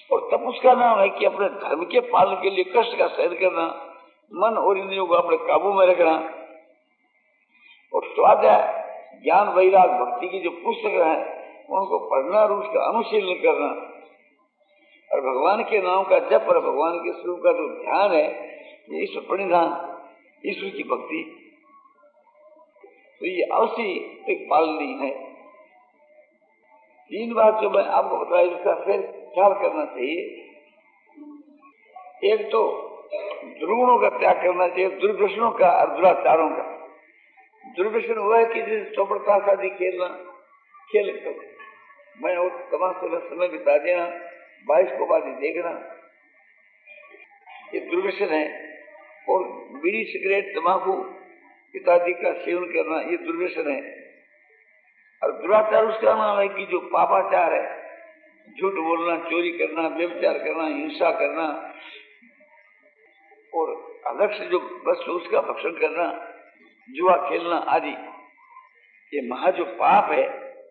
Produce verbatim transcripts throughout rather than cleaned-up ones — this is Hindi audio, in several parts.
और तब उसका नाम है कि अपने धर्म के पालन के लिए कष्ट का सहन करना, मन और इंद्रियों को अपने काबू में रखना। और स्वाध्याय ज्ञान वैराग भक्ति की जो पुस्तक है उनको पढ़ना और उसका अनुशीलन करना, और भगवान के नाम का जप और भगवान के स्वरूप का जो ध्यान है, ये ईश्वर प्रणिधान, ईश्वर की भक्ति, तो ये अवश्य एक पालनी है। तीन बात जो मैं आपको बताया इसका फिर ख्याल करना चाहिए। एक तो दुर्गुणों का त्याग करना चाहिए, दुर्व्यसनों का और दुराचारों का। दुर्व्यसन हुआ है कि जैसे चौपड़ताश आदि खेलना, खेल तो मैं और तमाशे में समय बिता देना, बाईस को आदि देखना, ये दुर्व्यसन है। और बीड़ी सिगरेट तंबाकू इत्यादि का सेवन करना, ये दुर्व्यसन है। और दुराचार उसका नाम है कि जो पापाचार है, झूठ बोलना, चोरी करना, व्यभिचार करना, हिंसा करना और अलग से जो वस्तु उसका भक्षण करना, जुआ खेलना आदि, ये महा जो पाप है,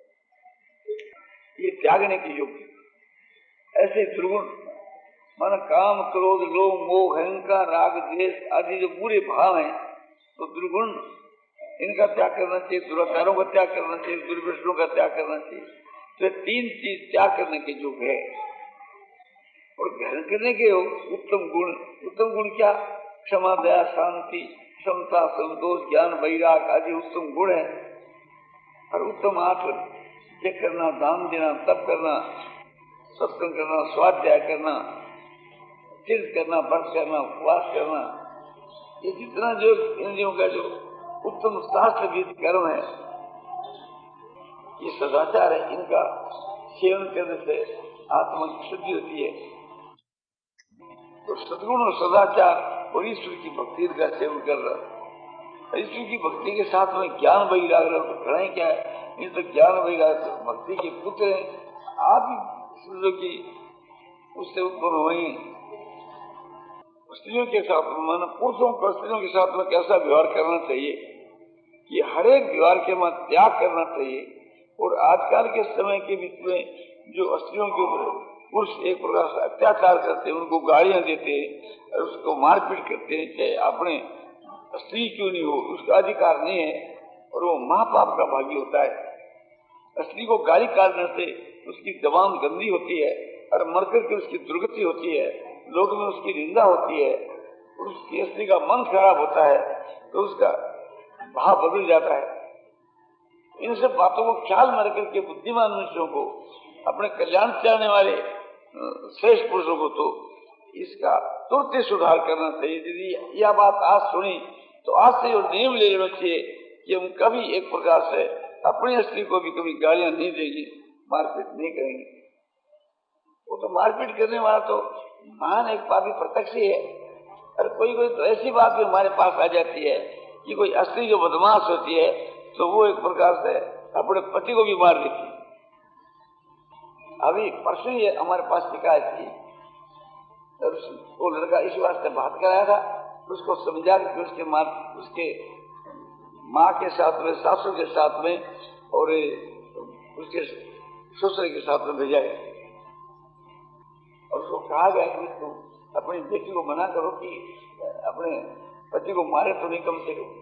ये त्यागने की योग्य। ऐसे दुर्गुण माना काम, क्रोध, लोभ, मोह, अहंकार, राग, द्वेष आदि जो बुरे भाव हैं, तो दुर्गुण इनका त्याग करना चाहिए, दुराचारों का त्याग करना चाहिए, दुर्व्यसनों का त्याग करना चाहिए। तो तीन चीज त्याग करने के योग है। और ग्रहण करने के उत्तम गुण, उत्तम गुण क्या? क्षमा, दया, शांति, क्षमता, संतोष, ज्ञान, वैराग आदि उत्तम गुण है। और उत्तम आचरण यज्ञ करना, दान देना, तप करना, सत्संग करना, स्वाध्याय करना, तीर्थ करना, व्रत करना, उपवास करना, ये जितना जो इंद्रियों का जो उत्तम शास्त्र विधि कर्म है, ये सदाचार है, इनका सेवन करने से आत्मा की शुद्धि होती है। तो सद्गुण और सदाचार और ईश्वर की भक्ति का सेवन कर रहा, ईश्वर की भक्ति के साथ में ज्ञान वैराग तो खड़ा ही क्या है, ये तो ज्ञान वैराग तो भक्ति के पुत्र है। आप ही समझो कि उससे उत्पन्न हुई स्त्रियों के साथ में, पुरुषों को स्त्रियों के साथ में कैसा व्यवहार करना चाहिए, कि हर एक व्यवहार के में त्याग करना चाहिए। और आजकल के समय के बीच में जो स्त्रियों के ऊपर पुरुष एक प्रकार से अत्याचार करते हैं, उनको गालियां देते हैं और उसको मारपीट करते हैं, चाहे अपने स्त्री क्यों नहीं हो, उसका अधिकार नहीं है और वो महापाप का भागी होता है। स्त्री को गाली काटने से उसकी जबान गंदी होती है और मरकर के उसकी दुर्गति होती है, लोग में उसकी निंदा होती है, उसकी स्त्री का मन खराब होता है, तो उसका भाव बदल जाता है। इन सब बातों को ख्याल में रखकर के बुद्धिमान मनुष्यों को, अपने कल्याण चाहने वाले श्रेष्ठ पुरुषों को तो इसका तुरंत सुधार करना चाहिए। यदि यह बात आज सुनी तो आज से और नियम ले लेना चाहिए कि हम कभी एक प्रकार से अपनी स्त्री को भी कभी गालियां नहीं देंगे, मारपीट नहीं करेंगे। वो तो मारपीट करने वाला तो महान एक पापी प्रत्यक्ष ही है। और कोई कोई तो ऐसी बात भी हमारे पास आ जाती है कि कोई स्त्री जो बदमाश होती है तो वो एक प्रकार से अपने पति को भी मार देती है। अभी परसों ही हमारे पास शिकायत थी, वो लड़का इस वास्ते बात कराया था, उसको समझा कि उसके माँ उसके माँ के साथ में, सासू के साथ में और उसके ससुर के साथ में भेजा गया और उसको कहा गया कि तुम अपनी बेटी को मना करो कि अपने पति को मारे तो नहीं कम से कम।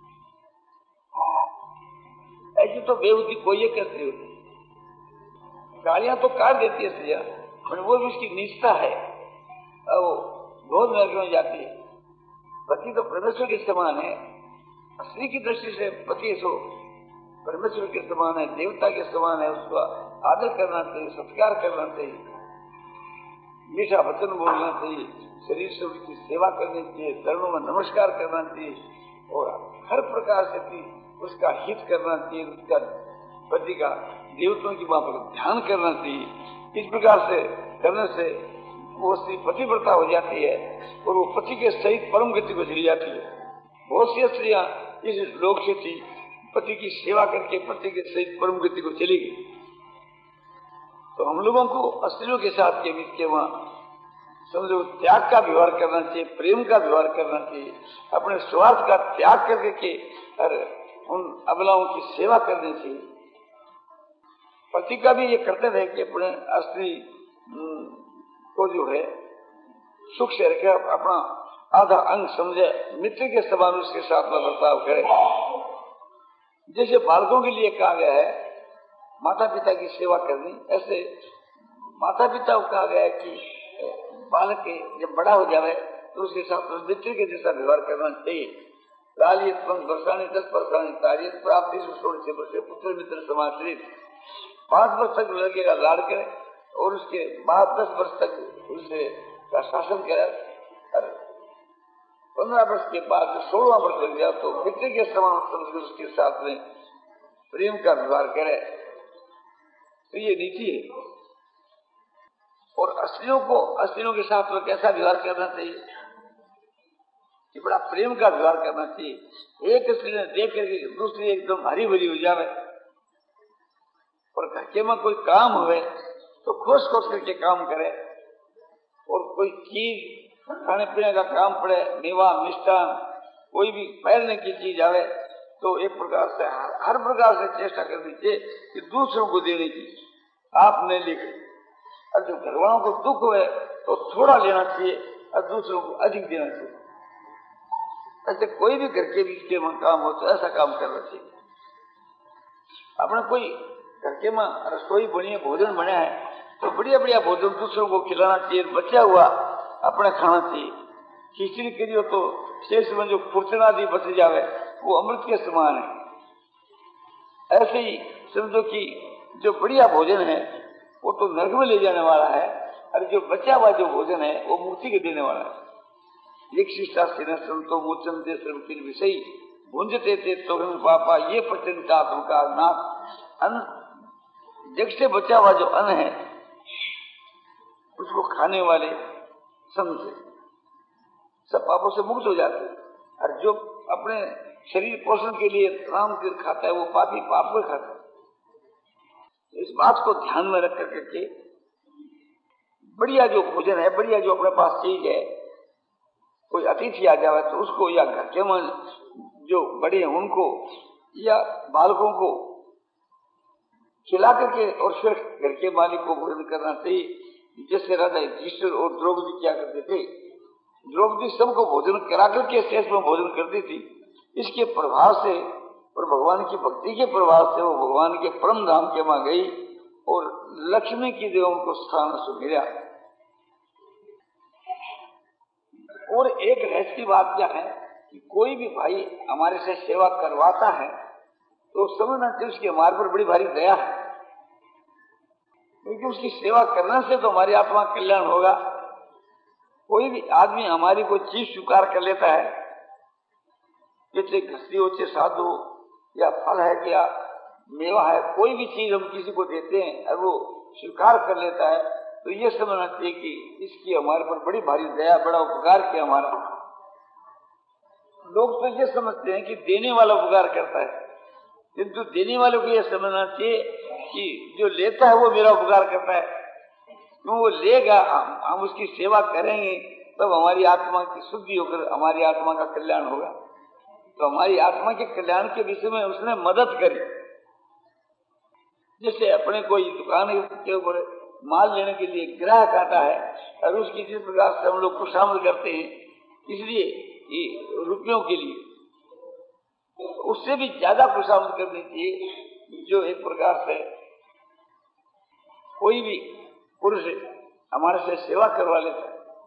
ऐसी तो बेहूदी कोई एक स्त्री होती, गालियां तो काट देती है स्त्रियां, वो भी उसकी निष्ठा है, वो बहुत नरक में जाती है। पति तो परमेश्वर के समान है, स्त्री की दृष्टि से पति सो परमेश्वर के समान है, देवता के समान है, उसका आदर करना चाहिए, सत्कार करना चाहिए, मीठा वचन बोलना चाहिए, शरीर से उसकी सेवा करनी चाहिए, चरणों में नमस्कार करना चाहिए और हर प्रकार से उसका हित करना चाहिए, उसका पति का देवताओं की वहां पर ध्यान करना चाहिए। इस प्रकार से करने से वो स्त्री पतिव्रता हो जाती है और वो पति के सहित परम गति को चली जाती है। बहुत सी स्त्रियां इस लोक से थी, पति की सेवा करके पति के सहित परम गति को चली गई। तो हम लोगों को स्त्रियों के साथ के बीच के वहां समझो त्याग का व्यवहार करना चाहिए, प्रेम का व्यवहार करना चाहिए, अपने स्वार्थ का त्याग करके के और उन अबलाओं की सेवा करनी चाहिए। पति का भी ये कर्तव्य है कि अपने स्त्री को जो है सुख से रखे, अपना आधा अंग समझे, मित्र के समान उसके साथ में बर्ताव करे। जैसे बालकों के लिए कहा गया है माता पिता की सेवा करनी, ऐसे माता पिता को कहा गया है कि बालक जब बड़ा हो जाए तो उसके साथ मित्र के जैसा व्यवहार करना चाहिए। लालित वर्षाणी दस वर्षाणी तारियत प्राप्ति से वर्षे पुत्र मित्र समाश्रित। पांच वर्ष तक लड़के का लाड़ करे और उसके बाद दस वर्ष तक उसे का शासन करे, और पंद्रह वर्ष के बाद सोलह वर्ष लग जाए तो मित्र के समान समझकर उसके साथ में प्रेम का व्यवहार करे। तो ये नीति है। और स्त्रियों को स्त्रियों के साथ में कैसा व्यवहार करना चाहिए कि बड़ा प्रेम का व्यवहार करना चाहिए। एक स्त्री ने देख करके दूसरी एकदम हरी भरी हो जावे, और घर के में कोई काम हुए तो खोस खोस करके काम करे, और कोई चीज खाने पीने का काम पड़े, मेवा मिष्टान कोई भी पहनने की चीज आवे तो एक प्रकार से हर, हर प्रकार से चेष्टा करनी चाहिए कि दूसरों को देने की, आप नहीं लेके। और जो घर वालों को दुख हुए तो थोड़ा लेना चाहिए और दूसरों को अधिक देना चाहिए। ऐसे कोई भी घर के बीच के काम हो तो ऐसा काम करना चाहिए। अपने कोई घर के में रसोई बनी है, भोजन बना है तो बढ़िया बढ़िया भोजन दूसरों को खिलाना चाहिए, बचा हुआ अपने खाना चाहिए। खिचड़ी करियो तो शेष में जो फुर्चना दी बच जावे वो अमृत के समान है। ऐसे ही समझो कि जो बढ़िया भोजन है वो तो नरक में ले जाने वाला है, और जो बचा हुआ जो भोजन है वो मुक्ति के देने वाला है। एक शिष्टा संतो मोचन दे श्रमकिन विषय भुंजते थे तो पापा ये प्रचंडता का नाथ। अन्न जग से बचा हुआ जो अन्न है उसको खाने वाले समझे सब पापों से मुक्त हो जाते हैं, और जो अपने शरीर पोषण के लिए राम तीर खाता है वो पापी पाप को खाता है। इस बात को ध्यान में रख करके बढ़िया जो भोजन है, बढ़िया जो अपने पास चीज है, कोई अतिथि आ जाए तो उसको, या घर के मन जो बड़े हैं उनको या बालकों को खिला करके और फिर घर के मालिक को भोजन करना चाहिए। जैसे राजा युधिष्ठिर और द्रौपदी क्या करते थे, द्रौपदी सबको भोजन करा करके शेष में भोजन करती थी। इसके प्रभाव से और भगवान की भक्ति के प्रभाव से वो भगवान के परम धाम के वहां गई और लक्ष्मी की देवों को स्थान से मिला। और एक रहस्य की बात क्या है कि कोई भी भाई हमारे से सेवा करवाता है तो समझना चाहिए उसके हमारे पर बड़ी भारी दया है, क्योंकि उसकी सेवा करने से तो हमारी आत्मा का कल्याण होगा। कोई भी आदमी हमारी कोई चीज स्वीकार कर लेता है, जैसे घसी हो, चाहे साधु या फल है क्या मेवा है, कोई भी चीज हम किसी को देते हैं और वो स्वीकार कर लेता है तो ये समझना चाहिए कि इसकी हमारे पर बड़ी भारी दया, बड़ा उपकार किया हमारा। लोग तो ये समझते हैं कि देने वाला उपकार करता है, किंतु देने वाले को यह समझना चाहिए कि जो लेता है वो मेरा उपकार करता है। क्यों वो लेगा, हम, हम उसकी सेवा करेंगे तब तो हमारी आत्मा की शुद्धि होकर हमारी आत्मा का कल्याण होगा। तो हमारी आत्मा के कल्याण के विषय में उसने मदद करी। जैसे अपने कोई दुकान के ऊपर माल लेने के लिए ग्राहक आता है और उसकी जिस प्रकार से हम लोग खुशामद करते हैं, इसलिए रुपयों के लिए उससे भी ज्यादा खुशामद करनी चाहिए। जो एक प्रकार से कोई भी पुरुष हमारे से सेवा करवा लेता है,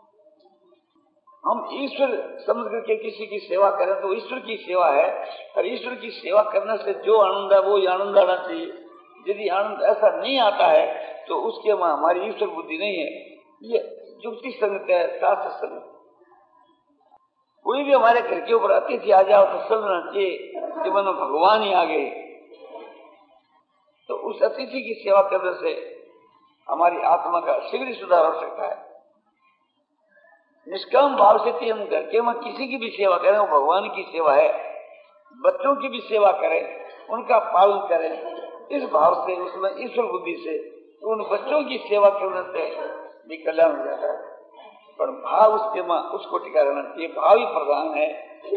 हम ईश्वर समझ करके किसी की सेवा करें तो ईश्वर की सेवा है, और ईश्वर की सेवा करने से जो आनंद है वो आनंद आना चाहिए। यदि आनंद ऐसा नहीं आता है तो उसके में हमारी ईश्वर बुद्धि नहीं है, ये युक्ति संगत है, शास्त्र संगत। कोई भी हमारे घर के ऊपर अतिथि आ जाओ तो समझना चाहिए कि मन भगवान ही आ गए। तो उस अतिथि की सेवा करने से हमारी आत्मा का शीघ्र सुधार हो सकता है। निष्काम भाव से हम घर के में किसी की भी सेवा करें, वो भगवान की सेवा है। बच्चों की भी सेवा करें, उनका पालन करें, इस भाव से, उसमें ईश्वर बुद्धि से, तो उन बच्चों की सेवा करने से भी कल्याण हो जाता है। पर भाव उसके मां उसको टिका रहना चाहिए, भाव ही प्रधान है।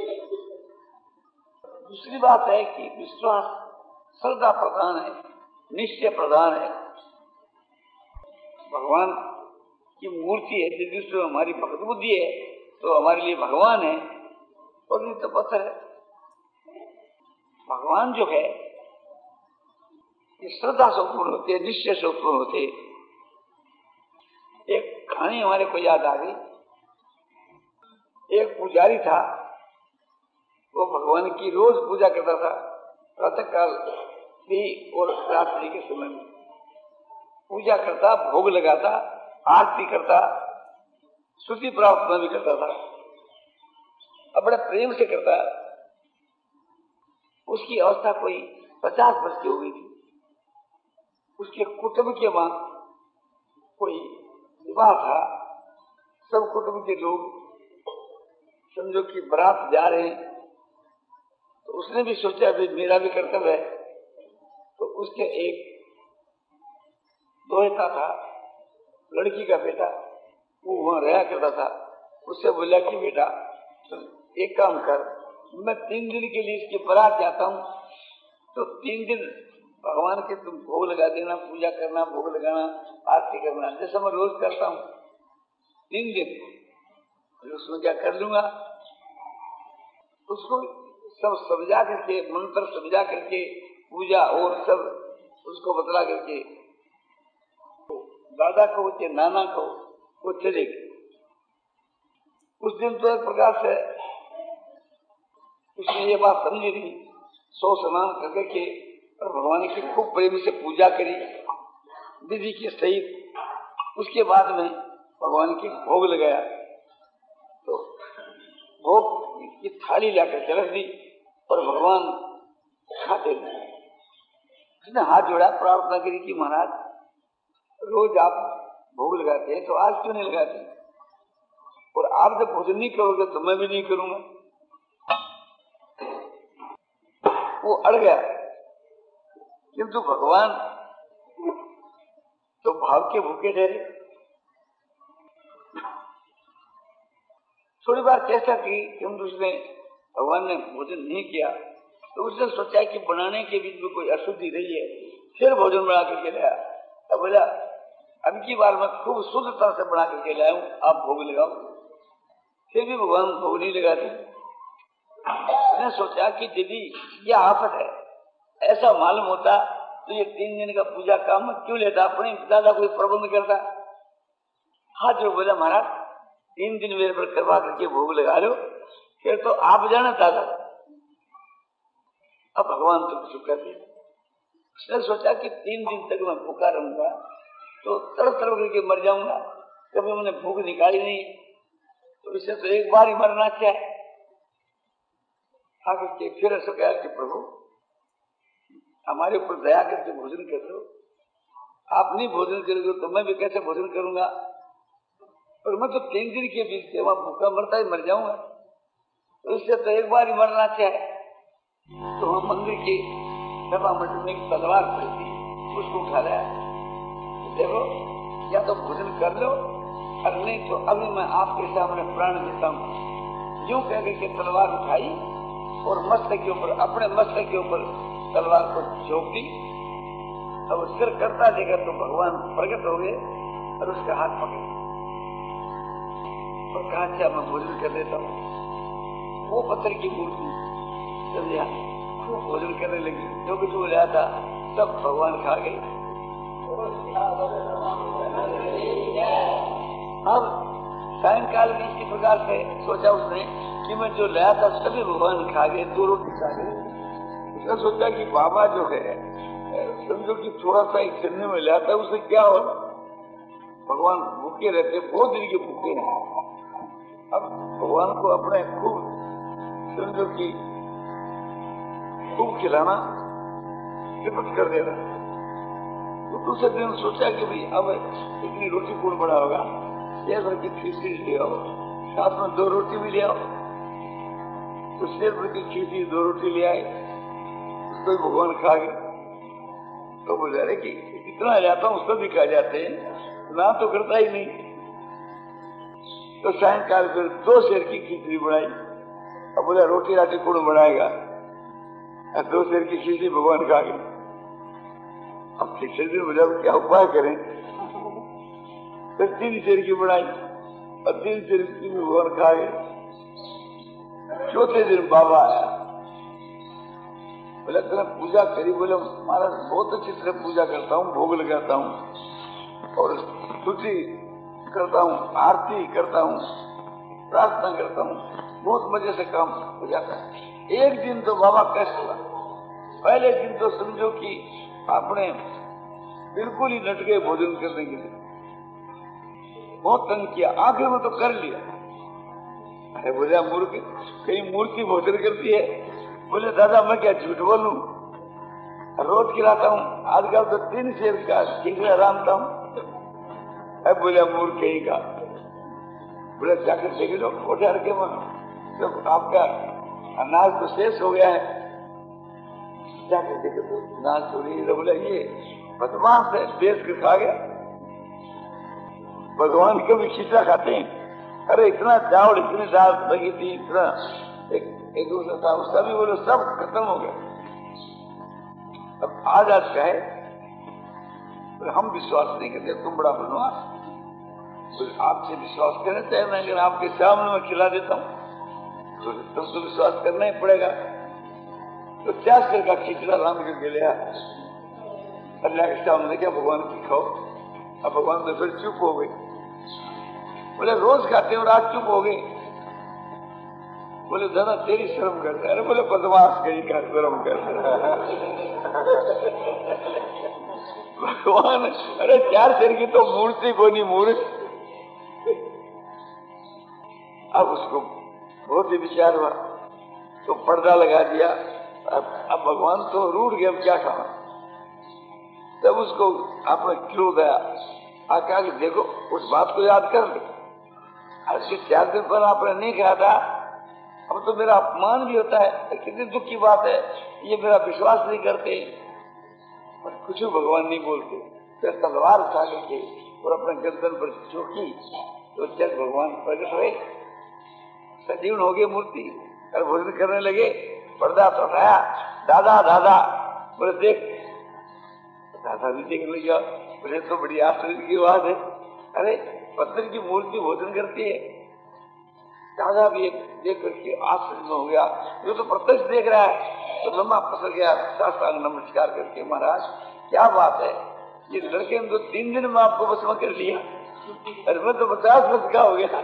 दूसरी बात है कि विश्वास श्रद्धा प्रधान है, निश्चय प्रधान है। भगवान कि मूर्ति है, जिस जिसमें हमारी भक्त बुद्धि है तो हमारे लिए भगवान है, और नहीं तो पत्थर है। भगवान जो है ये श्रद्धा से उत्पन्न होते हैं, निश्चय से उत्पन्न होते हैं। एक कहानी हमारे को याद आ गई। एक पुजारी था, वो भगवान की रोज पूजा करता था, प्रातः काल भी और रात्रि के समय में पूजा करता, भोग लगाता, आरती करता, स्तुति प्रार्थना भी करता था, अब बड़े प्रेम से करता। उसकी अवस्था कोई पचास वर्ष की हो गई थी। उसके कुटुंब के वहां कोई विवाह था, सब कुटुंब के लोग समझो कि बारात जा रहे हैं, तो उसने भी सोचा भाई मेरा भी कर्तव्य है। तो उसके एक दोहता था, लड़की का बेटा, वो वहां रहा करता था। उससे बोला कि बेटा एक काम कर, मैं तीन दिन के लिए इसकी बारात जाता हूँ, तो तीन दिन भगवान के तुम भोग लगा देना, पूजा करना, भोग लगाना, आरती करना, जैसा मैं रोज करता हूँ। तीन दिन उसमें क्या कर लूंगा। उसको सब समझा करके, मंत्र समझा करके, पूजा और सब उसको बतला करके दादा को के नाना को वो चले गए। उस दिन तो एक प्रकार से उसने ये बात समझी नहीं, सौ स्नान करके के और भगवान की खूब प्रेम से पूजा करी विधि के सहित। उसके बाद में भगवान की भोग लगाया, तो भोग की थाली लाकर के रख दी और भगवान खाते रहे। उसने हाथ जोड़ा, प्रार्थना करी कि महाराज रोज आप भोग लगाते हैं, तो आज क्यों नहीं लगाते, और आप जब भोजन नहीं करोगे तो मैं भी नहीं करूंगा। वो अड़ गया, किंतु भगवान तो भाव के भूखे ठहरे। थोड़ी बार चेष्टा की, किंतु उसने भगवान ने भोजन नहीं किया, तो उसने सोचा कि बनाने के बीच में कोई अशुद्धि रही है, फिर भोजन बना करके लाया। अब बोला अब की बार मैं खूब शुद्धता से बना करके लाया हूं, आप भोग लगाओ। फिर भी भगवान भोग नहीं लगाते। उसने सोचा कि दीदी यह आफत है, ऐसा मालूम होता तो ये तीन दिन का पूजा काम क्यों लेता, अपने दादा कोई प्रबंध करता। हाथ जो बोला महाराज तीन दिन मेरे पर करवा करके भोग लगा लो, फिर तो आप जाना दादा। अब भगवान तो कुछ कर दिया। उसने सोचा कि तीन दिन तक मैं भूखा रहूंगा तो तड़प तड़प करके मर जाऊंगा, कभी मैंने भूख निकाली नहीं, तो इससे तो एक बार ही मरना चाहिए। आगे के फिर ऐसा कहा कि प्रभु हमारे ऊपर दया करके भोजन कर दो, आप नहीं भोजन करोगे तो मैं भी कैसे भोजन करूंगा, और मैं तो तीन दिन के बीच से वहां भूखा मरता ही मर जाऊंगा, तो इससे तो एक बार ही मरना चाहिए। तो वहां मंदिर की सभा मंडप में एक तलवार पड़ी थी, उसको उठा लिया। देखो या तो भोजन कर लो और नहीं तो अभी मैं आपके सामने प्राण देता हूँ। यूं कह के तलवार उठाई और मस्तक के ऊपर, अपने मस्तक के ऊपर तलवार को झोंक दी। अब सिर करता देखा तो भगवान प्रकट हो गए और उसका हाथ पकड़ और कहा अच्छा मैं भोजन कर देता हूँ। वो पत्थर की मूर्ति समझा खूब भोजन करने लगी, जो कुछ हो रहा था सब भगवान खा गए। अब सायंकाल में इसी प्रकार से सोचा उसने कि मैं जो लाया था सभी भगवान खा गए, दो रोटी खा गए। उसने सोचा कि बाबा जो है समझो कि थोड़ा सा एक छन्ने में लाया था, उसे क्या हो, भगवान भूखे रहते, बहुत दिन के भूखे हैं। अब भगवान को अपने खूब समझो कि खूब खिलाना विपत कर देना। तो दूसरे दिन सोचा कि भाई अब इतनी रोटी कौन बड़ा होगा, शेर भर की खींची ले आओ, साथ में दो रोटी भी ले आओ। तो शेर भर की खींची दो रोटी ले आए, उसको भगवान खा गए। तो बोला रहे कि इतना जाता हूँ उसको भी खा जाते हैं, ना तो करता ही नहीं। तो सायंकाल फिर दो शेर की खिचड़ी बनाई। अब बोला रोटी राटी कौन बनाएगा, दो शेर की खिचड़ी भगवान खा गए। अब तीसरे दिन बोला क्या उपाय करें, फिर तीन शेर की बनाई और तीन शेर की भगवान खा गए। चौथे दिन बाबा आया, बोले तुमने पूजा करी? बोले महाराज बहुत अच्छी तरह पूजा करता हूँ, भोग लगाता हूँ और स्तुति करता हूँ, आरती करता हूँ, प्रार्थना करता हूँ, बहुत मजे से काम हो जाता है। एक दिन तो बाबा कष्ट हुआ। पहले दिन तो समझो कि आपने बिल्कुल ही नट गए भोजन करने के लिए, बहुत तंग किया, आखिर में तो कर लिया। अरे बोले मूर्ख, कहीं मूर्ति भोजन करती है? बोले दादा मैं क्या झूठ बोलूं, रोज खिलाता हूँ, आजकल तो तीन शेर का खिचड़ा रामता हूँ। अब बोले मूर्ख कहीं का। बोले जाकर देख लो कोठे के मन, तो आपका अनाज तो शेष हो गया है, जाकर देखे तो अनाज तो नहीं। बोले ये बदमाश है, बेच के खा गया। भगवान कभी खिचड़ा खाते हैं? अरे इतना चावल, इतनी दाल लगी थी, इतना एक एक दूसरा था, सभी बोलो सब खत्म हो गया। अब आज आज कहे तो हम विश्वास नहीं करते, तुम बड़ा बनवास, आपसे विश्वास करना चाहिए ना, अगर आपके सामने मैं खिला देता हूँ तो तुम तो विश्वास करना ही पड़ेगा। तो क्या सिर का खिचड़ा राम के लिया, अल्लाह के सामने क्या भगवान की खाओ। अब भगवान तो फिर चुप हो गई। बोले रोज खाते हो और आज चुप हो गए। बोले दादा तेरी शर्म करता है। अरे बोले बदमाश कहीं का शर्म करता भगवान, अरे चार शेर की तो मूर्ति को नहीं मूर्ख। अब उसको बहुत ही विचार हुआ तो पर्दा लगा दिया। अब, अब भगवान तो रूठ गए, अब क्या खाना। तब उसको आपने क्यों गया आका कि देखो उस बात को याद कर ले, आज के चार दिन पर आपने नहीं खाया था, अब तो मेरा अपमान भी होता है, कितनी दुख की बात है, ये मेरा विश्वास नहीं करते। और कुछ भगवान नहीं बोलते। फिर तलवार उठा के और अपने गर्दन पर चौकी तो जब भगवान प्रकट हुए, सजीवन हो गई मूर्ति और भोजन करने लगे। पर्दा तो उठाया, दादा दादा बोले देख, दादा भी देखने लगा। बोले तो बड़ी आश्चर्य की बात है, अरे पत्थर की मूर्ति भोजन करती है। दादा भी देख करके आश्चर्य में हो गया, जो तो प्रत्यक्ष देख रहा है। तो लम्बा पसर गया, साष्टांग नमस्कार करके, महाराज क्या बात है, ये लड़के ने तो तीन दिन में आपको बस में कर लिया, अरे मैं तो पचास वर्ष का हो गया।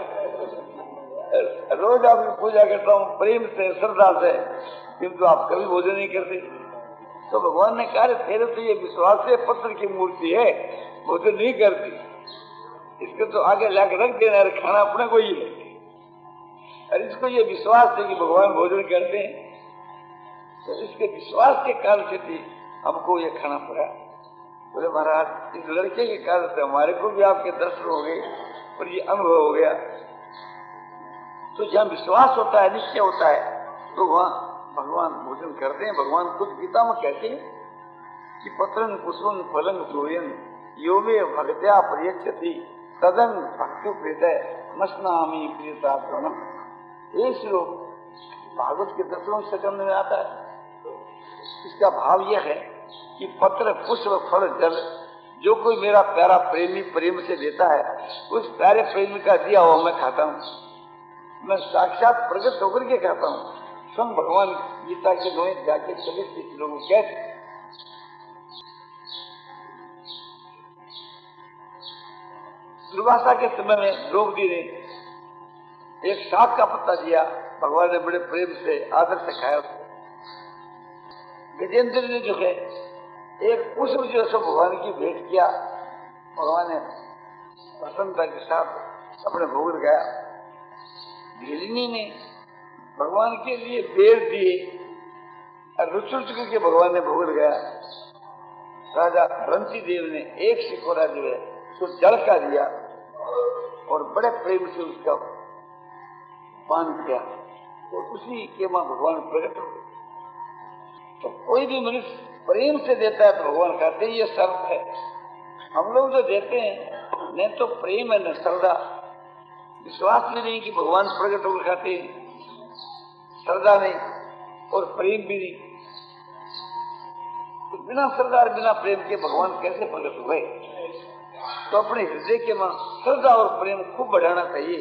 रोज आपकी पूजा करता हूँ प्रेम से, श्रद्धा से, किंतु आप कभी भोजन नहीं करते। तो भगवान ने कहा तेरे तो ये विश्वास है, पत्थर की मूर्ति है, भोजन नहीं करती, इसको तो आगे लाके रख देना, खाना अपने को ही है। और इसको ये विश्वास है कि भगवान भोजन करते हैं, तो इसके विश्वास के कारण से थी हमको ये खाना पड़ा। बोले महाराज इस लड़के के कारण से हमारे को भी आपके दर्शन हो गए और ये अनुभव हो गया। तो जहाँ विश्वास होता है, निश्चय होता है, तो वहाँ भगवान भोजन करते हैं। भगवान खुद गीता में कहते हैं कि पत्रं पुष्पं फलं तोयं यो मे भक्त्या प्रयच्छति तदं भक्ति प्रीतय नश्नामि प्रियतात्मनः। ये श्लोक भागवत के दसवें स्कंद में आता है। इसका भाव यह है कि पत्र पुष्प फल जल जो कोई मेरा प्यारा प्रेमी प्रेम से देता है, उस प्यारे प्रेमी का दिया हुआ मैं खाता हूँ। मैं साक्षात प्रकट होकर के खाता हूँ। स्वयं भगवान गीता के नोए जाके सभी लोगों को कहते। दुर्वासा के समय में द्रौपदी ने एक साग का पत्ता दिया, भगवान ने बड़े प्रेम से आदर से खाया। गजेंद्र ने जो है एक पुष्प जो है भगवान की भेंट किया, भगवान ने प्रसन्नता के साथ अपने भोग लगाया। ढिलनी ने भगवान के लिए बेर दिए और रुच रुच करके भगवान ने भोग लगाया। राजा बंसी देव ने एक सिकोरा जो है तो जल का दिया और बड़े प्रेम से उसका पान किया, तो उसी के मां भगवान प्रकट हो गए। तो कोई भी मनुष्य प्रेम से देता है तो भगवान कहते हैं ये शर्त है। हम लोग जो देते हैं न तो प्रेम है न श्रद्धा, विश्वास भी नहीं कि भगवान प्रकट होकर खाते हैं, श्रद्धा नहीं और प्रेम भी नहीं। तो बिना श्रद्धा और बिना प्रेम के भगवान कैसे प्रकट हुए? तो अपने हृदय के में श्रद्धा और प्रेम खूब बढ़ाना चाहिए।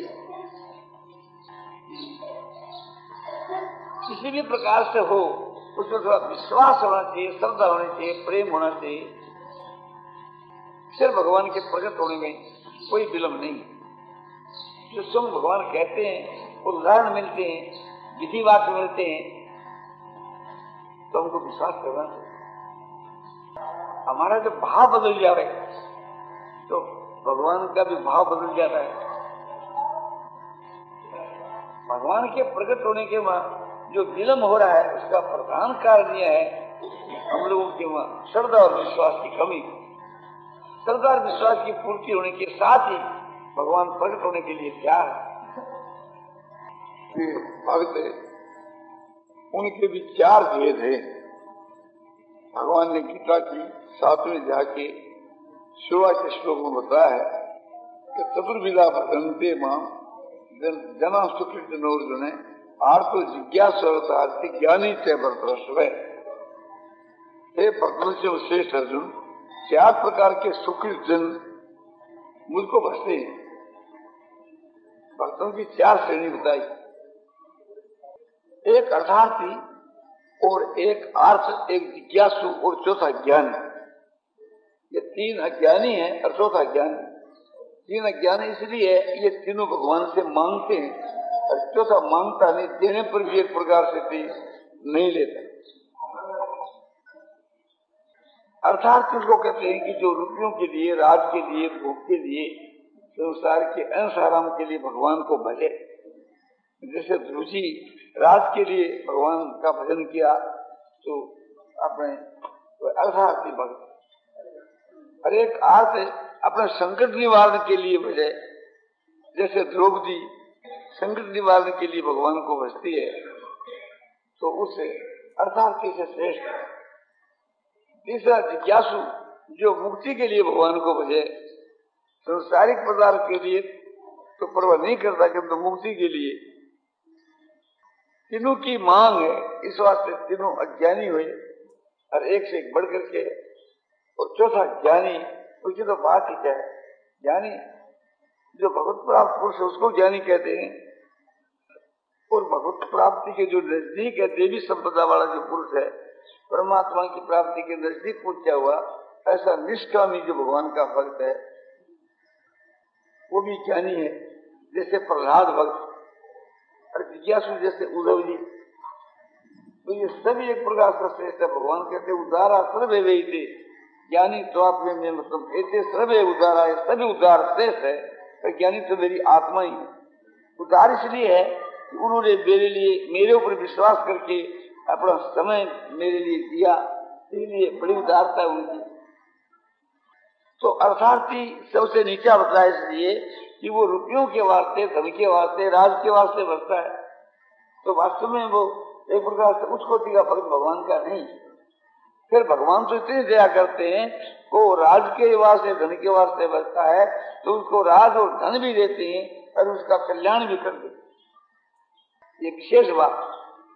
किसी भी प्रकार से हो उसमें थोड़ा विश्वास होना चाहिए, श्रद्धा होनी चाहिए, प्रेम होना चाहिए। फिर भगवान के प्रकट होने में कोई विलंब नहीं। जो स्वयं भगवान कहते हैं, उदाहरण मिलते हैं, विधि वाक्य मिलते हैं, तो हमको विश्वास करना चाहिए। हमारा जब भाव बदल जा रहा है तो भगवान का भी भाव बदल जाता है। भगवान के प्रकट होने के बाद जो विलंब हो रहा है उसका प्रधान कारण यह है हम लोगों के वहां श्रद्धा और विश्वास की कमी। श्रद्धा और विश्वास की पूर्ति होने के साथ ही भगवान प्रकट होने के लिए तैयार है। भक्त उनके भी चार भेद है। भगवान ने गीता की सातवें अध्याय के सोलह के श्लोक में बताया है कि चतुर्विधा भजन्ते माम जना सुकृत नोर्जुने आर्तो जिज्ञासुरतार्थी ज्ञानी से बरतरस्व। हे भक्तों से श्रेष्ठ अर्जुन, चार प्रकार के सुकृत जन मुझको भजते हैं। भक्तों की चार श्रेणी बताई, एक अर्थार्थी और एक आर्थ, एक जिज्ञासु और चौथा ज्ञानी। ये तीन अज्ञानी हैं और चौथा ज्ञानी। तीन अज्ञानी इसलिए ये तीनों भगवान से मांगते हैं और चौथा मांगता नहीं, देने पर भी एक प्रकार से नहीं लेता। अर्थात उसको कहते हैं कि जो रुपयों के लिए, राज के लिए, भोग के लिए, संसार के अंश आराम के लिए भगवान को भजे। जैसे ध्रुव जी राज के लिए भगवान का भजन किया तो अपने अर्थार्थी भक्त। और एक अर्थ अपने संकट निवारण के लिए भजे। जैसे द्रौपदी संकट निवारण के लिए भगवान को भजती है तो उससे अर्थार्थी से श्रेष्ठ है। तीसरा जिज्ञासु जो मुक्ति के लिए भगवान को भजे। संसारिक पदार्थ के लिए तो परवाह नहीं करता किंतु मुक्ति के लिए तीनों की मांग है। इस वास्ते तीनों अज्ञानी हुए और एक से एक बढ़ करके। और चौथा ज्ञानी, उसकी तो बात ही क्या है। ज्ञानी जो भगवत प्राप्त पुरुष है उसको ज्ञानी कहते हैं। और भगवत प्राप्ति के जो नजदीक है, देवी संपदा वाला जो पुरुष है, परमात्मा की प्राप्ति के नजदीक पहुंचा हुआ ऐसा निष्कामी जो भगवान का भक्त है वो भी ज्ञानी है। जैसे प्रहलाद भक्त और जिज्ञासु जैसे उद्धव जी, तो ये सभी एक प्रकार से श्रेष्ठ है। भगवान कहते उदारा सर्वे वे थे ज्ञानी स्वात्म में मतलब ऐसे सर्वे उदारा है, सभी उदार श्रेष्ठ है। तो ज्ञानी तो मेरी आत्मा ही है। उदार इसलिए है कि उन्होंने मेरे लिए, मेरे ऊपर विश्वास करके अपना समय मेरे लिए दिया, इसलिए बड़ी उदारता है उनकी। तो अर्थार्थी सबसे नीचा बताया इसलिए कि वो रुपयों के वास्ते, धन के वास्ते, राज के वास्ते बचता है। तो वास्तव में वो एक प्रकार से उच्च कोटि का फल भगवान का नहीं। फिर भगवान तो इतनी दया करते हैं को राज के वास्ते, धन के वास्ते बचता है तो उसको राज और धन भी देते हैं और उसका कल्याण भी कर देते हैं। ये विशेष बात।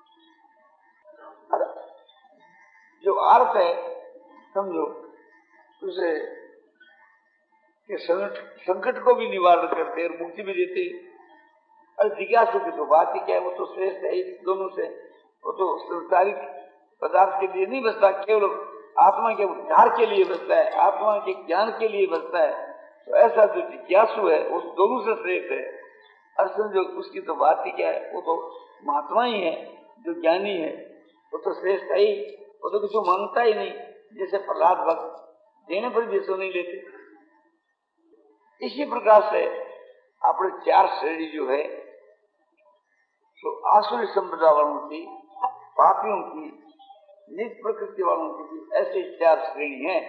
जो अर्थ है समझो उसे कि संकट को भी निवारण करते और मुक्ति भी देते। और जिज्ञासु की तो बात ही क्या है, वो तो श्रेष्ठ है दोनों से। वो तो संसारिक पदार्थ के लिए नहीं बचता, केवल आत्मा के उद्धार के लिए बचता है, आत्मा के ज्ञान के लिए बचता है। तो ऐसा जो जिज्ञासु है वो दोनों से श्रेष्ठ है। और समझो उसकी तो बात ही क्या है, वो तो महात्मा ही है। जो ज्ञानी है वो तो श्रेष्ठ है ही, वो तो कुछ मांगता ही नहीं। जैसे प्रहलाद भक्त देने पर भी सो नहीं लेते। इसी प्रकार से अपने चार श्रेणी जो है तो आसुरी संप्रदाय वालों की, पापियों की, निज प्रकृति वालों की भी ऐसे चार श्रेणी है।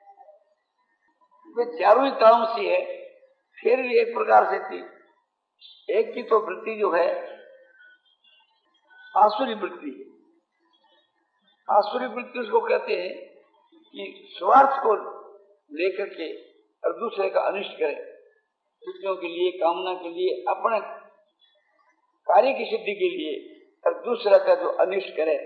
वे चारों ही तामसी है। फिर भी एक प्रकार से थी। एक की तो वृत्ति जो है आसुरी वृत्ति है। आसुरी वृत्ति उसको कहते हैं कि स्वार्थ को लेकर के और दूसरे का अनिष्ट करे। दूसरों के लिए, कामना के लिए, अपने कार्य की सिद्धि के लिए और दूसरा का जो अनिष्ट करे,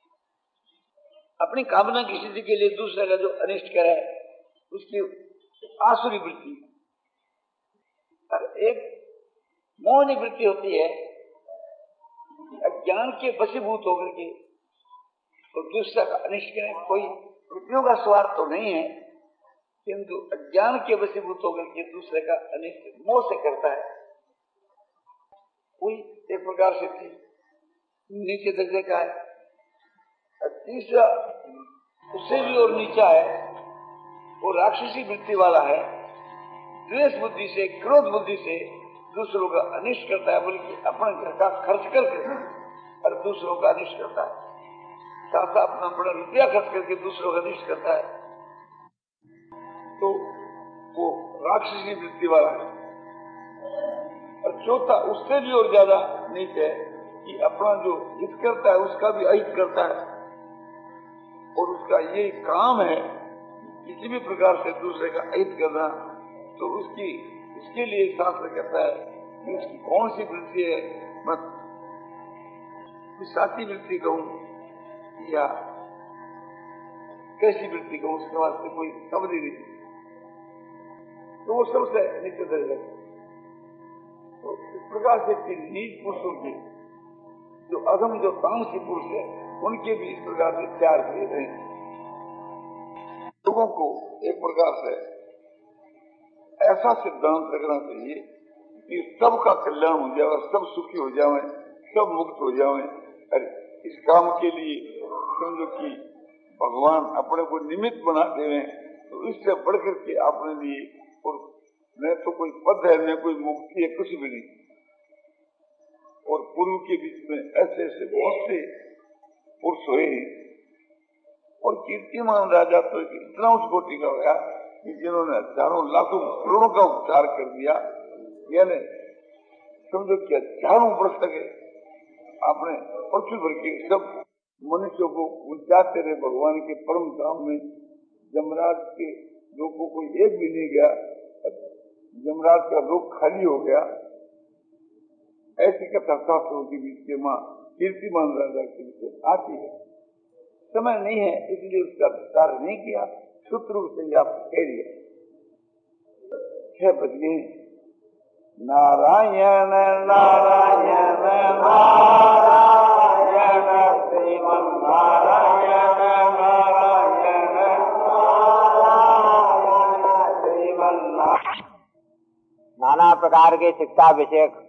अपनी कामना की सिद्धि के लिए दूसरे का जो अनिष्ट करे उसकी आसुरी वृत्ति, और एक मोहनी वृत्ति होती है अज्ञान के वशीभूत होकर के तो दूसरा का अनिष्ट करें। कोई वृत्तियों का स्वार्थ तो नहीं है, किंतु अज्ञान के वशीभूत होकर के दूसरे का अनिष्ट मोह से करता है। कोई एक प्रकार से थी नीचे दर्जे का है, तीसरा उससे भी और नीचा है, वो राक्षसी वृत्ति वाला है, द्वेष बुद्धि से क्रोध बुद्धि से दूसरों का अनिष्ट करता है, बल्कि अपने घर का खर्च करके और दूसरों का अनिष्ट करता है, साथ अपना बड़ा रुपया खर्च करके दूसरों का अनिष्ट करता है, तो वो राक्षसी वृत्ति वाला है। और चौथा उससे भी और ज्यादा नीच है कि अपना जो हित करता है उसका भी अहित करता है, और उसका ये काम है किसी भी प्रकार से दूसरे का अहित करना। तो उसकी उसके लिए शास्त्र कहता है कि उसकी कौन सी वृत्ति है, मैं साथी वृत्ति कहूं या कैसी वृत्ति कहूं, उसके वास्ते कोई शब्द ही नहीं, तो वो सबसे नीचे दर्जा। तो इस प्रकार से नीच पुरुषों के जो अधम जो तामसी पुरुष है उनके भी इस प्रकार से चार भेद हैं। लोगों को एक प्रकार से ऐसा सिद्धांत रखना चाहिए कि सबका कल्याण हो जाए, सब सुखी हो जाए, सब मुक्त हो जाए। अरे इस काम के लिए समझो कि भगवान अपने को निमित्त बनाते हैं, तो इससे बढ़कर के अपने लिए और न तो कोई पद है, न कोई मुक्ति है, कुछ भी नहीं। और पूर्व के बीच में ऐसे ऐसे बहुत से पुरुष हुए और कीर्तिमान राजा तो इतना उच्च कोटि का होया कि जिन्होंने हजारों लाखों करोड़ों का उपचार कर दिया, यानी समझो कि हजारों वर्ष तक आपने पृथ्वी भर के सब मनुष्यों को उचाते रहे भगवान के परम धाम में। यमराज के लोगों को एक भी नहीं गया, यमराज का लोग खाली हो गया। ऐसी कथा शास्त्रों के बीच के माँ कीर्तिमान राजा के बीच आती है। समय नहीं है इसलिए उसका विस्तार नहीं किया, सूत्र से आप कह दिया। छह बज गए। नारायण नारायण नारायण श्रीमन नारायण नारायण नाना प्रकार के शिक्षा विषयक